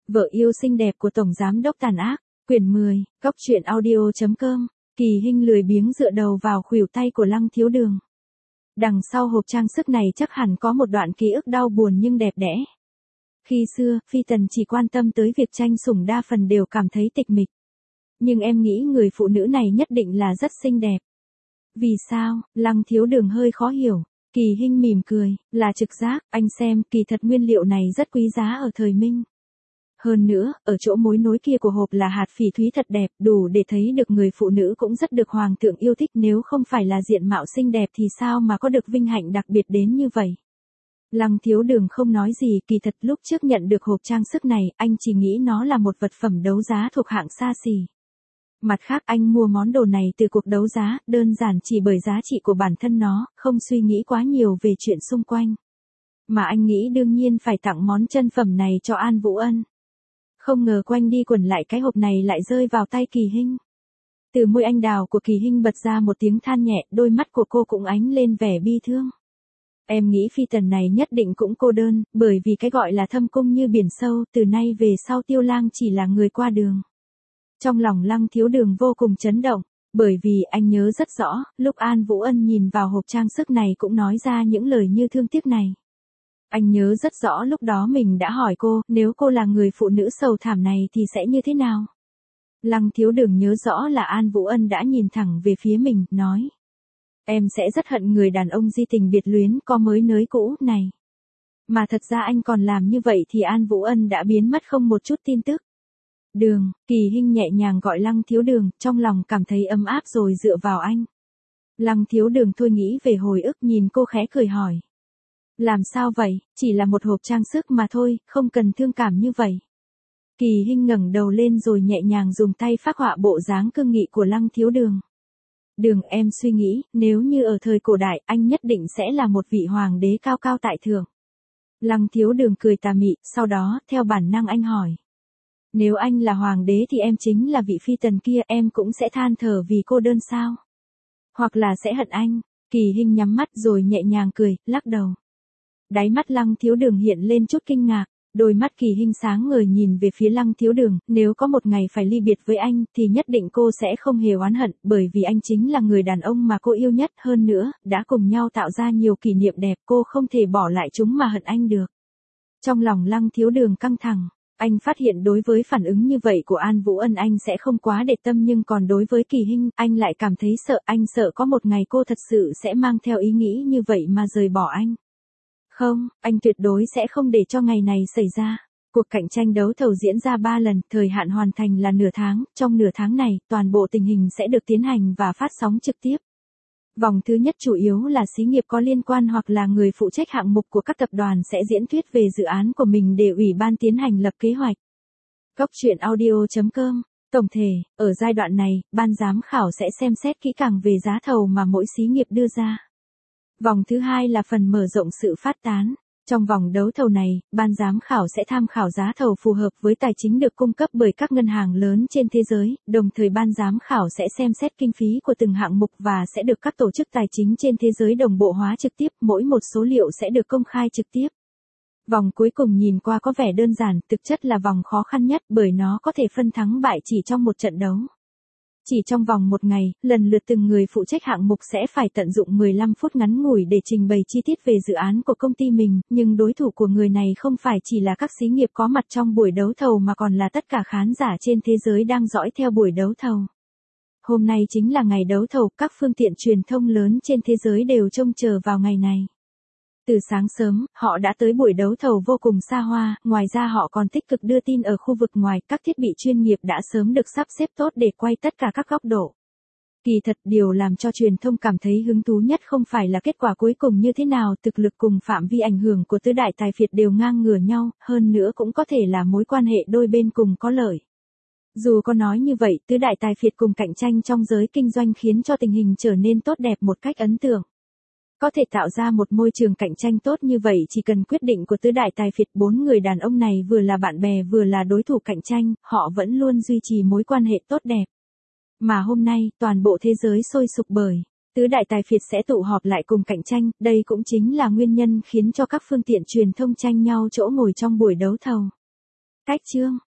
Vợ yêu xinh đẹp của Tổng Giám đốc tàn ác, quyển 10, Cóc truyện audio.com, Kỳ Hinh lười biếng dựa đầu vào khuỷu tay của Lăng Thiếu Đường. Đằng sau hộp trang sức này chắc hẳn có một đoạn ký ức đau buồn nhưng đẹp đẽ. Khi xưa, Phi Tần chỉ quan tâm tới việc tranh sủng đa phần đều cảm thấy tịch mịch. Nhưng em nghĩ người phụ nữ này nhất định là rất xinh đẹp. Vì sao? Lăng Thiếu Đường hơi khó hiểu. Kỳ Hinh mỉm cười, là trực giác, anh xem, kỳ thật nguyên liệu này rất quý giá ở thời Minh. Hơn nữa, ở chỗ mối nối kia của hộp là hạt phỉ thúy thật đẹp, đủ để thấy được người phụ nữ cũng rất được hoàng thượng yêu thích, nếu không phải là diện mạo xinh đẹp thì sao mà có được vinh hạnh đặc biệt đến như vậy. Lăng Thiếu Đường không nói gì, kỳ thật lúc trước nhận được hộp trang sức này, anh chỉ nghĩ nó là một vật phẩm đấu giá thuộc hạng xa xỉ. Mặt khác anh mua món đồ này từ cuộc đấu giá, đơn giản chỉ bởi giá trị của bản thân nó, không suy nghĩ quá nhiều về chuyện xung quanh. Mà anh nghĩ đương nhiên phải tặng món chân phẩm này cho An Vũ Ân. Không ngờ quanh đi quẩn lại cái hộp này lại rơi vào tay Kỳ Hinh. Từ môi anh đào của Kỳ Hinh bật ra một tiếng than nhẹ, đôi mắt của cô cũng ánh lên vẻ bi thương. Em nghĩ Phi Tần này nhất định cũng cô đơn, bởi vì cái gọi là thâm cung như biển sâu, từ nay về sau Tiêu Lang chỉ là người qua đường. Trong lòng Lăng Thiếu Đường vô cùng chấn động, bởi vì anh nhớ rất rõ, lúc An Vũ Ân nhìn vào hộp trang sức này cũng nói ra những lời như thương tiếc này. Anh nhớ rất rõ lúc đó mình đã hỏi cô, nếu cô là người phụ nữ sầu thảm này thì sẽ như thế nào? Lăng Thiếu Đường nhớ rõ là An Vũ Ân đã nhìn thẳng về phía mình, nói. Em sẽ rất hận người đàn ông di tình biệt luyến có mới nới cũ này. Mà thật ra anh còn làm như vậy thì An Vũ Ân đã biến mất không một chút tin tức. Đường, Kỳ Hinh nhẹ nhàng gọi Lăng Thiếu Đường, trong lòng cảm thấy ấm áp rồi dựa vào anh. Lăng Thiếu Đường thôi nghĩ về hồi ức, nhìn cô khẽ cười hỏi. Làm sao vậy, chỉ là một hộp trang sức mà thôi, không cần thương cảm như vậy. Kỳ Hinh ngẩng đầu lên rồi nhẹ nhàng dùng tay phác họa bộ dáng cương nghị của Lăng Thiếu Đường. Đường, em suy nghĩ, nếu như ở thời cổ đại, anh nhất định sẽ là một vị hoàng đế cao cao tại thượng. Lăng Thiếu Đường cười tà mị, sau đó, theo bản năng anh hỏi. Nếu anh là hoàng đế thì em chính là vị Phi Tần kia, em cũng sẽ than thở vì cô đơn sao? Hoặc là sẽ hận anh? Kỳ Hinh nhắm mắt rồi nhẹ nhàng cười, lắc đầu. Đáy mắt Lăng Thiếu Đường hiện lên chút kinh ngạc, đôi mắt Kỳ Hinh sáng ngời nhìn về phía Lăng Thiếu Đường, nếu có một ngày phải ly biệt với anh thì nhất định cô sẽ không hề oán hận, bởi vì anh chính là người đàn ông mà cô yêu nhất, hơn nữa, đã cùng nhau tạo ra nhiều kỷ niệm đẹp, cô không thể bỏ lại chúng mà hận anh được. Trong lòng Lăng Thiếu Đường căng thẳng. Anh phát hiện đối với phản ứng như vậy của An Vũ Ân anh sẽ không quá để tâm, nhưng còn đối với Kỳ Hinh, anh lại cảm thấy sợ, anh sợ có một ngày cô thật sự sẽ mang theo ý nghĩ như vậy mà rời bỏ anh. Không, anh tuyệt đối sẽ không để cho ngày này xảy ra. Cuộc cạnh tranh đấu thầu diễn ra 3 lần, thời hạn hoàn thành là nửa tháng, trong nửa tháng này, toàn bộ tình hình sẽ được tiến hành và phát sóng trực tiếp. Vòng thứ nhất chủ yếu là xí nghiệp có liên quan hoặc là người phụ trách hạng mục của các tập đoàn sẽ diễn thuyết về dự án của mình để ủy ban tiến hành lập kế hoạch. Cóc truyện audio.com. Tổng thể, ở giai đoạn này, ban giám khảo sẽ xem xét kỹ càng về giá thầu mà mỗi xí nghiệp đưa ra. Vòng thứ hai là phần mở rộng sự phát tán. Trong vòng đấu thầu này, ban giám khảo sẽ tham khảo giá thầu phù hợp với tài chính được cung cấp bởi các ngân hàng lớn trên thế giới, đồng thời ban giám khảo sẽ xem xét kinh phí của từng hạng mục và sẽ được các tổ chức tài chính trên thế giới đồng bộ hóa trực tiếp, mỗi một số liệu sẽ được công khai trực tiếp. Vòng cuối cùng nhìn qua có vẻ đơn giản, thực chất là vòng khó khăn nhất bởi nó có thể phân thắng bại chỉ trong một trận đấu. Chỉ trong vòng một ngày, lần lượt từng người phụ trách hạng mục sẽ phải tận dụng 15 phút ngắn ngủi để trình bày chi tiết về dự án của công ty mình, nhưng đối thủ của người này không phải chỉ là các xí nghiệp có mặt trong buổi đấu thầu mà còn là tất cả khán giả trên thế giới đang dõi theo buổi đấu thầu. Hôm nay chính là ngày đấu thầu, các phương tiện truyền thông lớn trên thế giới đều trông chờ vào ngày này. Từ sáng sớm, họ đã tới buổi đấu thầu vô cùng xa hoa, ngoài ra họ còn tích cực đưa tin ở khu vực ngoài, các thiết bị chuyên nghiệp đã sớm được sắp xếp tốt để quay tất cả các góc độ. Kỳ thật, điều làm cho truyền thông cảm thấy hứng thú nhất không phải là kết quả cuối cùng như thế nào, thực lực cùng phạm vi ảnh hưởng của tứ đại tài phiệt đều ngang ngửa nhau, hơn nữa cũng có thể là mối quan hệ đôi bên cùng có lợi. Dù có nói như vậy, tứ đại tài phiệt cùng cạnh tranh trong giới kinh doanh khiến cho tình hình trở nên tốt đẹp một cách ấn tượng. Có thể tạo ra một môi trường cạnh tranh tốt như vậy chỉ cần quyết định của tứ đại tài phiệt, 4 người đàn ông này vừa là bạn bè vừa là đối thủ cạnh tranh, họ vẫn luôn duy trì mối quan hệ tốt đẹp. Mà hôm nay, toàn bộ thế giới sôi sục bởi tứ đại tài phiệt sẽ tụ họp lại cùng cạnh tranh, đây cũng chính là nguyên nhân khiến cho các phương tiện truyền thông tranh nhau chỗ ngồi trong buổi đấu thầu. Cách chương